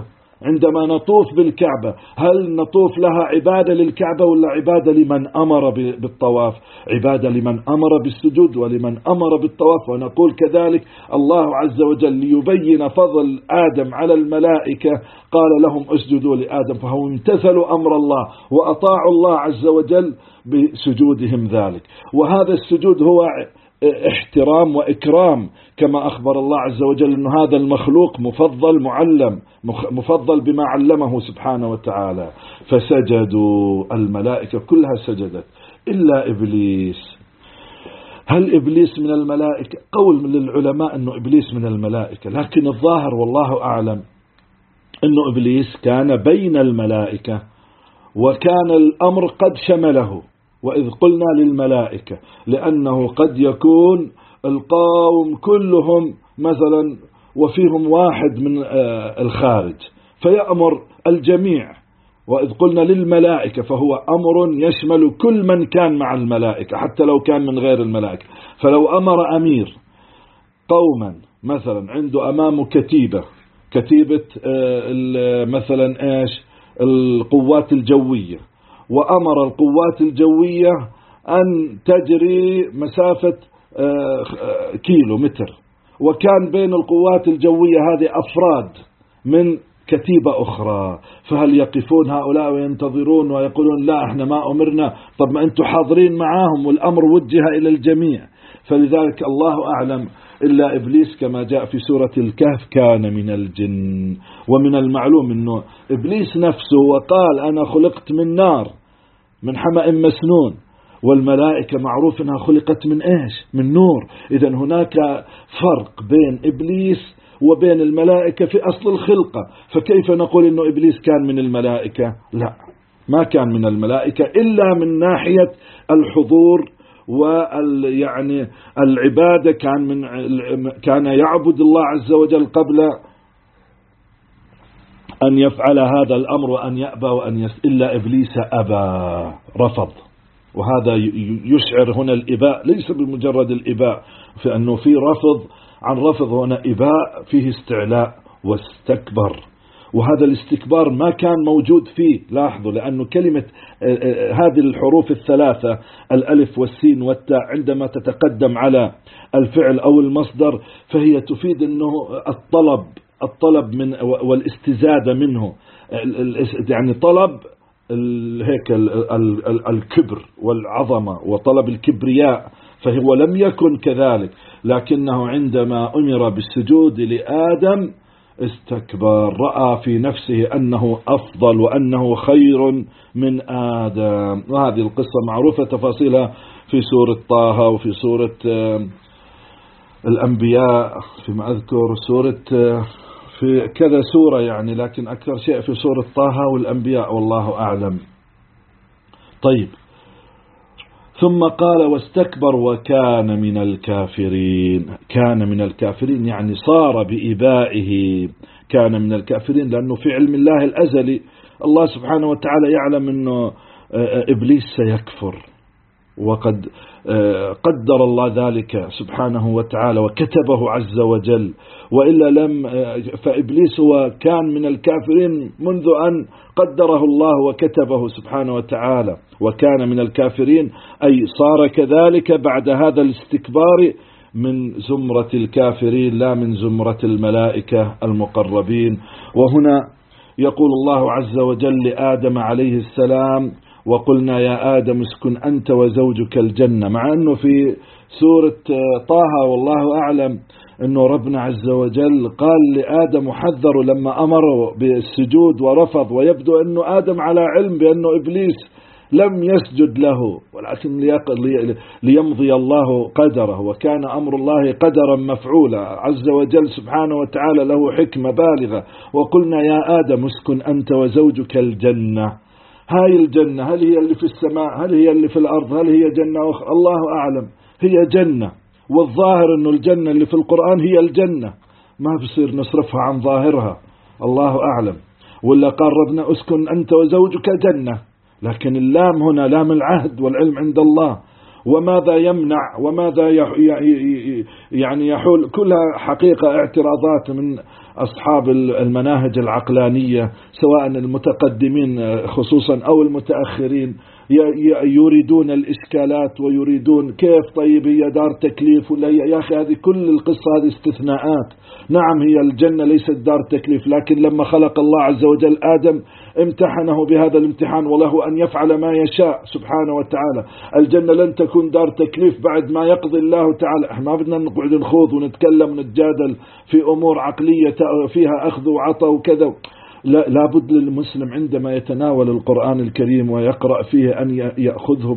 عندما نطوف بالكعبة هل نطوف لها عبادة للكعبة ولا عبادة لمن أمر بالطواف؟ عبادة لمن أمر بالسجود ولمن أمر بالطواف. ونقول كذلك الله عز وجل ليبين فضل آدم على الملائكة قال لهم اسجدوا لآدم، فهم امتثلوا أمر الله وأطاعوا الله عز وجل بسجودهم ذلك. وهذا السجود هو احترام وإكرام، كما أخبر الله عز وجل أن هذا المخلوق مفضل معلم، مفضل بما علمه سبحانه وتعالى. فسجدوا، الملائكة كلها سجدت إلا إبليس. هل إبليس من الملائكة؟ قول من العلماء أنه إبليس من الملائكة، لكن الظاهر والله أعلم أنه إبليس كان بين الملائكة وكان الأمر قد شمله. وإذ قلنا للملائكة، لأنه قد يكون القوم كلهم مثلا وفيهم واحد من الخارج فيأمر الجميع. وإذ قلنا للملائكة فهو أمر يشمل كل من كان مع الملائكة حتى لو كان من غير الملائكة. فلو أمر أمير قوما مثلا عنده أمامه كتيبة مثلا القوات الجوية، وأمر القوات الجوية أن تجري مسافة كيلو متر، وكان بين القوات الجوية هذه أفراد من كتيبة أخرى، فهل يقفون هؤلاء وينتظرون ويقولون لا احنا ما أمرنا؟ طب ما أنتم حاضرين معاهم والأمر وجه إلى الجميع. فلذلك الله أعلم إلا إبليس كما جاء في سورة الكهف كان من الجن. ومن المعلوم أنه إبليس نفسه وقال أنا خلقت من نار من حمأ مسنون، والملائكة معروف أنها خلقت من إيش؟ من نور. إذن هناك فرق بين إبليس وبين الملائكة في أصل الخلقة، فكيف نقول أنه إبليس كان من الملائكة؟ لا، ما كان من الملائكة إلا من ناحية الحضور يعني العبادة، كان يعبد الله عز وجل قبل أن يفعل هذا الأمر وأن يأبى إلا إبليس أبى، رفض. وهذا يشعر هنا الإباء ليس بمجرد الإباء، في أنه في رفض عن رفض، هنا إباء فيه استعلاء واستكبر. وهذا الاستكبار ما كان موجود فيه، لاحظوا، لأنه كلمة هذه الحروف الثلاثة الألف والسين والتاء عندما تتقدم على الفعل أو المصدر فهي تفيد أنه الطلب من والاستزادة منه، يعني طلب هيك الكبر والعظمة وطلب الكبرياء، فهو لم يكن كذلك، لكنه عندما أمر بالسجود لآدم استكبر، رأى في نفسه أنه أفضل وأنه خير من آدم. وهذه القصة معروفة تفاصيلها في سورة طه وفي سورة الأنبياء، فيما أذكر في كذا سورة يعني، لكن أكثر شيء في سورة طه والأنبياء والله أعلم. طيب، ثم قال واستكبر وكان من الكافرين. كان من الكافرين يعني صار بإبائه كان من الكافرين، لأنه في علم الله الأزلي الله سبحانه وتعالى يعلم أنه إبليس سيكفر، وقد قدر الله ذلك سبحانه وتعالى وكتبه عز وجل، وإلا فإبليس هو كان من الكافرين منذ أن قدره الله وكتبه سبحانه وتعالى، وكان من الكافرين أي صار كذلك بعد هذا الاستكبار من زمرة الكافرين لا من زمرة الملائكة المقربين. وهنا يقول الله عز وجل لآدم عليه السلام وقلنا يا آدم اسكن أنت وزوجك الجنة، مع أنه في سورة طه والله أعلم أنه ربنا عز وجل قال لآدم وحذره لما أمره بالسجود ورفض، ويبدو أنه آدم على علم بأنه إبليس لم يسجد له، ولكن ليمضي الله قدره، وكان أمر الله قدرا مفعولا، عز وجل سبحانه وتعالى له حكمة بالغة. وقلنا يا آدم اسكن أنت وزوجك الجنة. هاي الجنة هل هي اللي في السماء؟ هل هي اللي في الأرض؟ هل هي جنة أخرى؟ الله أعلم، هي جنة، والظاهر أنه الجنة اللي في القرآن هي الجنة، ما بصير نصرفها عن ظاهرها، الله أعلم. ولا قال ربنا اسكن أنت وزوجك جنة، لكن اللام هنا لام العهد والعلم عند الله. وماذا يمنع وماذا يعني يحول، كلها حقيقة اعتراضات من أصحاب المناهج العقلانية سواء المتقدمين خصوصا أو المتأخرين يريدون الإشكالات ويريدون كيف طيب هي دار تكليف ولا يا أخي هذه كل القصة هذه استثناءات. نعم هي الجنة ليست دار تكليف، لكن لما خلق الله عز وجل آدم امتحنه بهذا الامتحان وله أن يفعل ما يشاء سبحانه وتعالى. الجنة لن تكون دار تكليف بعد ما يقضي الله تعالى. احنا ما بدنا نقعد نخوض ونتكلم ونتجادل في أمور عقلية فيها أخذ وعطى وكذا. لا بد للمسلم عندما يتناول القرآن الكريم ويقرأ فيه أن يأخذه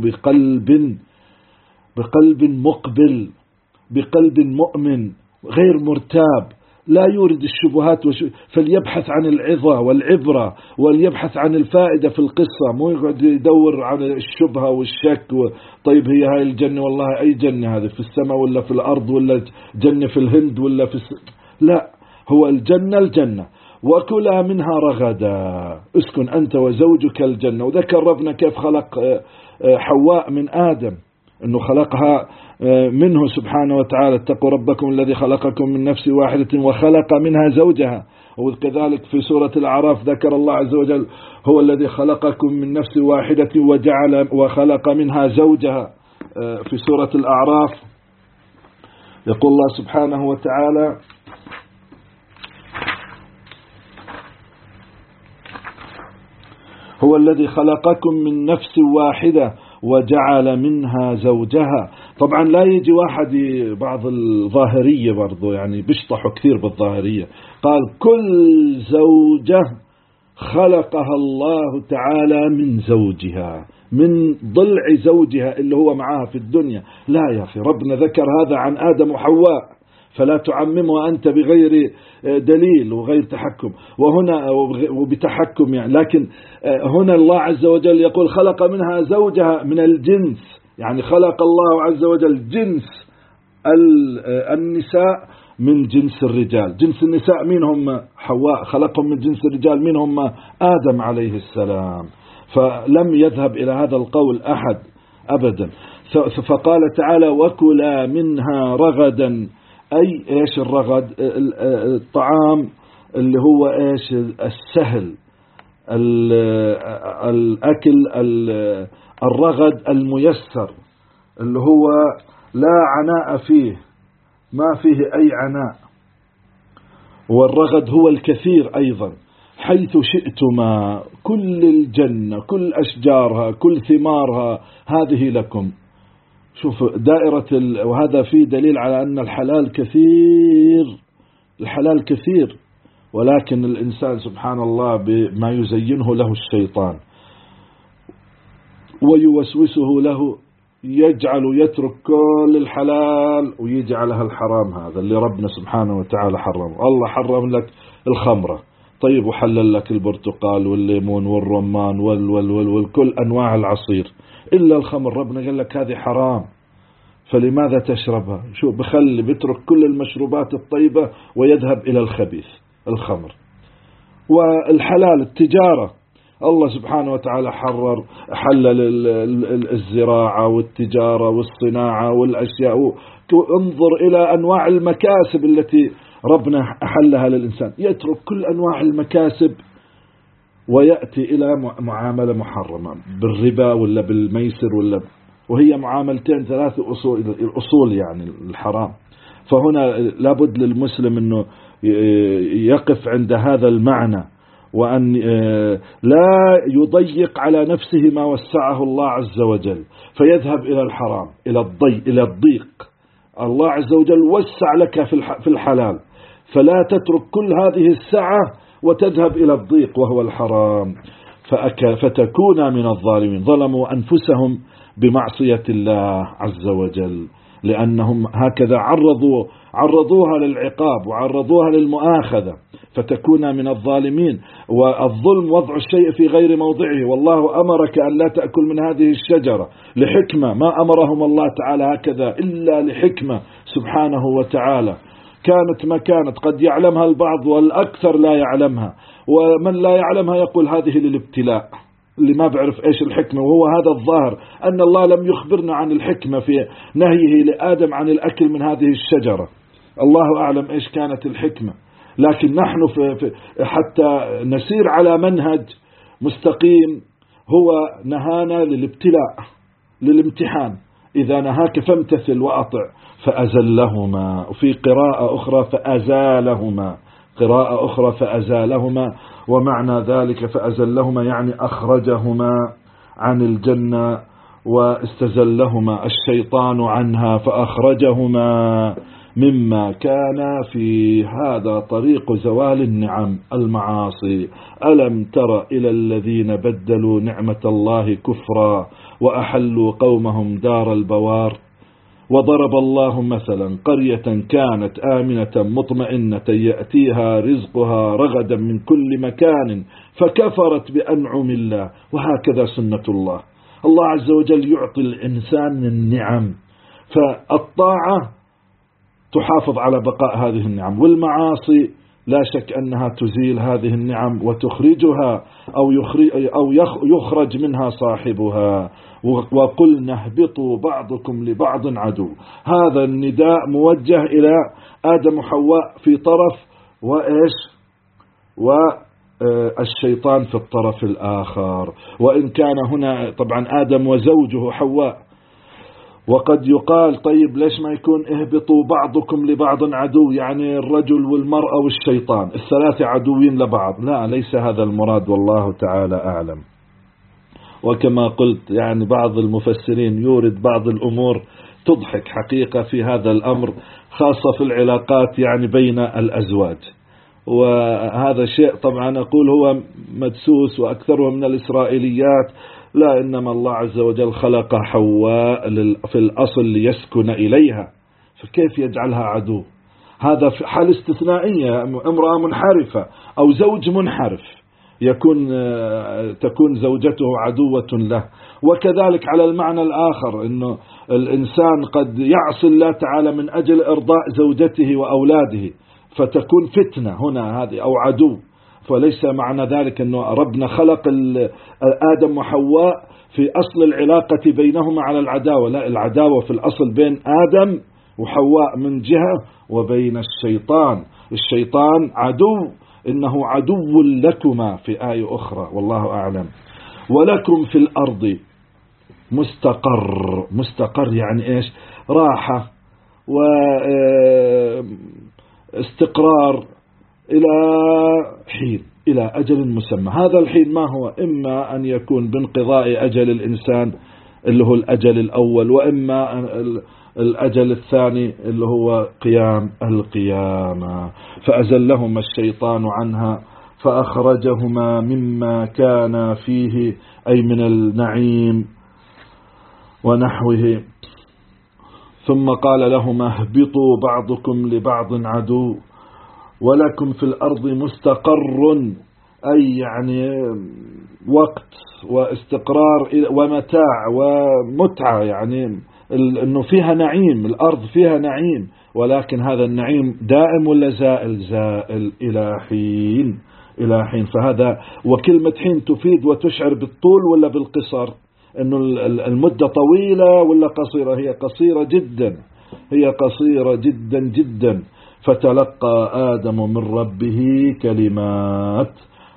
بقلب مقبل، بقلب مؤمن غير مرتاب، لا يورد الشبهات فليبحث عن العظة والعبرة وليبحث عن الفائدة في القصة، مو يقعد يدور على الشبهة والشك طيب هي هاي الجنة والله أي جنة هذه في السماء ولا في الأرض ولا جنة في الهند ولا في لا، هو الجنة وكلا منها رغدا اسكن أنت وزوجك الجنة. وذكر ربنا كيف خلق حواء من آدم، أنه خلقها منه سبحانه وتعالى، اتقوا ربكم الذي خلقكم من نفس واحدة وخلق منها زوجها. وكذلك في سورة الأعراف ذكر الله عز وجل هو الذي خلقكم من نفس واحدة وخلق منها زوجها. في سورة الأعراف يقول الله سبحانه وتعالى هو الذي خلقكم من نفس واحدة وجعل منها زوجها. طبعا لا يجي واحد بعض الظاهرية برضو يعني بيشطحوا كثير بالظاهرية، قال كل زوجة خلقها الله تعالى من زوجها، من ضلع زوجها اللي هو معها في الدنيا. لا يا أخي، ربنا ذكر هذا عن آدم وحواء، فلا تعممه أنت بغير دليل وغير تحكم، وهنا وبتحكم يعني. لكن هنا الله عز وجل يقول خلق منها زوجها من الجنس، يعني خلق الله عز وجل جنس النساء من جنس الرجال. جنس النساء مين هم؟ حواء، خلقهم من جنس الرجال مين هم؟ آدم عليه السلام. فلم يذهب إلى هذا القول أحد أبدا. فقال تعالى وكلا منها رغدا، أي إيش الرغد؟ الطعام اللي هو إيش؟ السهل، الأكل الرغد الميسر اللي هو لا عناء فيه، ما فيه أي عناء. والرغد هو الكثير أيضا، حيث شئتما، كل الجنة كل أشجارها كل ثمارها هذه لكم. شوف دائرة وهذا فيه دليل على أن الحلال كثير، ولكن الإنسان سبحان الله بما يزينه له الشيطان ويوسوسه له يجعل يترك كل الحلال ويجعلها الحرام، هذا اللي ربنا سبحانه وتعالى حرمه. الله حرم لك الخمرة، طيب وحلل لك البرتقال والليمون والرمان والكل أنواع العصير، إلا الخمر ربنا قال لك هذه حرام، فلماذا تشربها؟ شو بيترك كل المشروبات الطيبة ويذهب إلى الخبيث الخمر. والحلال التجارة، الله سبحانه وتعالى حلل الزراعة والتجارة والصناعة والأشياء. انظر إلى أنواع المكاسب التي ربنا أحلها للإنسان، يترك كل أنواع المكاسب ويأتي إلى معاملة محرمة بالربا ولا بالميسر وهي معاملتين ثلاث أصول يعني الحرام. فهنا لابد للمسلم أنه يقف عند هذا المعنى، وأن لا يضيق على نفسه ما وسعه الله عز وجل فيذهب إلى الحرام إلى الضيق. الله عز وجل وسع لك في الحلال، فلا تترك كل هذه السعة وتذهب إلى الضيق وهو الحرام فتكون من الظالمين. ظلموا أنفسهم بمعصية الله عز وجل، لأنهم هكذا عرضوها للعقاب وعرضوها للمؤاخذة، فتكون من الظالمين. والظلم وضع الشيء في غير موضعه، والله أمرك أن لا تأكل من هذه الشجرة لحكمة، ما أمرهم الله تعالى هكذا إلا لحكمة سبحانه وتعالى، كانت ما كانت، قد يعلمها البعض والأكثر لا يعلمها، ومن لا يعلمها يقول هذه للابتلاء، اللي ما بعرف إيش الحكمة. وهو هذا الظاهر أن الله لم يخبرنا عن الحكمة في نهيه لآدم عن الأكل من هذه الشجرة، الله أعلم إيش كانت الحكمة، لكن نحن حتى نسير على منهج مستقيم هو نهانا للابتلاء للامتحان. إذا نهاك فامتثل وأطع. فأزلهما. وفي قراءة أخرى فأزالهما، قراءة أخرى فأزالهما. ومعنى ذلك فأزلهما يعني أخرجهما عن الجنة، واستزلهما الشيطان عنها فأخرجهما مما كان في. هذا طريق زوال النعم المعاصي. ألم تر إلى الذين بدلوا نعمة الله كفرا وأحلوا قومهم دار البوار. وضرب الله مثلا قرية كانت آمنة مطمئنة يأتيها رزقها رغدا من كل مكان فكفرت بأنعم الله. وهكذا سنة الله. الله عز وجل يعطي الإنسان النعم، فالطاعة تحافظ على بقاء هذه النعم، والمعاصي لا شك أنها تزيل هذه النعم وتخرجها أو يخرج منها صاحبها. وقلنا اهبطوا بعضكم لبعض عدو. هذا النداء موجه إلى آدم وحواء في طرف، وإيش والشيطان في الطرف الآخر. وإن كان هنا طبعا آدم وزوجه حواء. وقد يقال طيب ليش ما يكون اهبطوا بعضكم لبعض عدو، يعني الرجل والمرأة والشيطان الثلاثة عدوين لبعض؟ لا، ليس هذا المراد، والله تعالى أعلم. وكما قلت يعني بعض المفسرين يورد بعض الأمور تضحك حقيقة في هذا الأمر، خاصة في العلاقات يعني بين الأزواج. وهذا شيء طبعا أقول هو مدسوس وأكثره من الإسرائيليات. لا، إنما الله عز وجل خلق حواء في الأصل ليسكن إليها، فكيف يجعلها عدو؟ هذا في حال استثنائية، امرأة منحرفة أو زوج منحرف تكون زوجته عدوة له. وكذلك على المعنى الآخر أنه الإنسان قد يعصي الله تعالى من أجل إرضاء زوجته وأولاده، فتكون فتنة هنا هذه أو عدو. فليس معنى ذلك أنه ربنا خلق آدم وحواء في أصل العلاقة بينهما على العداوة. لا، العداوة في الأصل بين آدم وحواء من جهة، وبين الشيطان عدو، إنه عدو لكما في آية أخرى، والله أعلم. ولكم في الأرض مستقر يعني إيش؟ راحة واستقرار إلى حين، إلى أجل مسمى. هذا الحين ما هو؟ إما أن يكون بانقضاء أجل الإنسان اللي هو الأجل الأول، وإما الأجل الثاني اللي هو قيام القيامة. فأزلهما الشيطان عنها فأخرجهما مما كان فيه، أي من النعيم ونحوه. ثم قال لهما اهبطوا بعضكم لبعض عدو ولكم في الأرض مستقر، أي يعني وقت واستقرار ومتاع ومتعة، يعني أنه فيها نعيم، الأرض فيها نعيم، ولكن هذا النعيم دائم ولا زائل إلى حين. فهذا وكلمة حين تفيد وتشعر بالطول ولا بالقصر، أنه المدة طويلة ولا قصيرة؟ هي قصيرة جدا جدا. فتلقى آدم من ربه كلمات،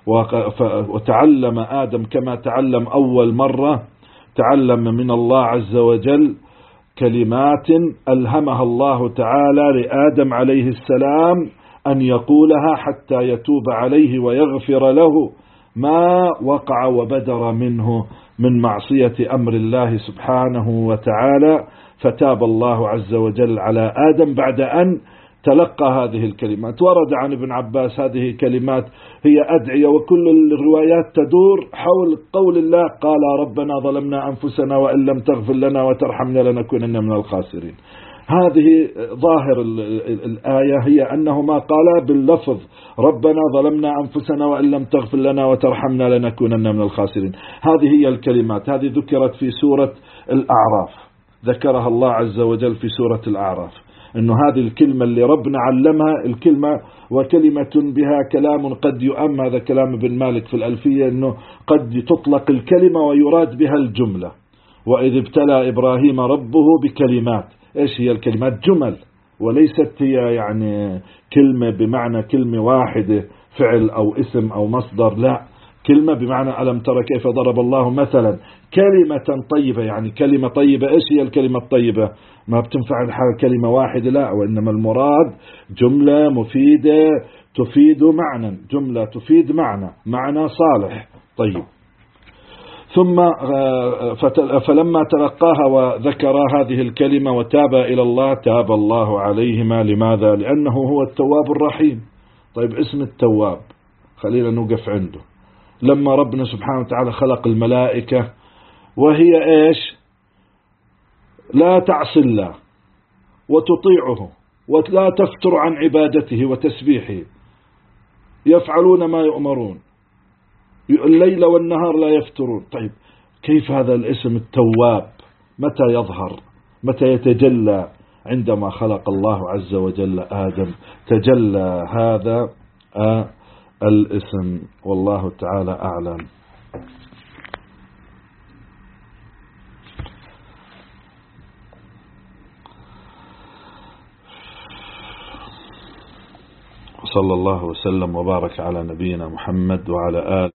وتعلم آدم كما تعلم أول مرة، تعلم من الله عز وجل كلمات ألهمها الله تعالى لآدم عليه السلام أن يقولها حتى يتوب عليه ويغفر له ما وقع وبدر منه من معصية أمر الله سبحانه وتعالى. فتاب الله عز وجل على آدم بعد أن تلقى هذه الكلمات. ورد عن ابن عباس هذه كلمات هي أدعية، وكل الروايات تدور حول قول الله قال ربنا ظلمنا أنفسنا وإن لم تغفر لنا وترحمنا لنكونن من الخاسرين. هذه ظاهر الآية هي أنه ما قال باللفظ ربنا ظلمنا أنفسنا وإن لم تغفر لنا وترحمنا لنكونن من الخاسرين. هذه هي الكلمات، هذه ذكرت في سورة الأعراف، ذكرها الله عز وجل في سورة الأعراف، أنه هذه الكلمة اللي ربنا علمها الكلمة وكلمة بها كلام قد يؤم. هذا كلام ابن مالك في الألفية، أنه قد تطلق الكلمة ويراد بها الجملة. وإذ ابتلى إبراهيم ربه بكلمات. إيش هي الكلمات؟ جمل، وليست هي يعني كلمة بمعنى كلمة واحدة فعل أو اسم أو مصدر، لا، كلمة بمعنى ألم ترى كيف ضرب الله مثلا كلمة طيبة. يعني كلمة طيبة، إيش هي الكلمة الطيبة؟ ما بتنفع الحال كلمة واحدة، لا، وإنما المراد جملة مفيدة تفيد معنى، جملة تفيد معنى صالح طيب. ثم فلما تلقاها وذكر هذه الكلمة وتاب إلى الله تاب الله عليهما. لماذا؟ لأنه هو التواب الرحيم. طيب اسم التواب خلينا نوقف عنده. لما ربنا سبحانه وتعالى خلق الملائكة وهي إيش؟ لا تعصي الله وتطيعه ولا تفتر عن عبادته وتسبيحه، يفعلون ما يؤمرون الليل والنهار لا يفترون. طيب كيف هذا الاسم التواب متى يظهر؟ متى يتجلى؟ عندما خلق الله عز وجل آدم تجلى هذا الاسم، والله تعالى أعلم. صلى الله وسلم وبارك على نبينا محمد وعلى آله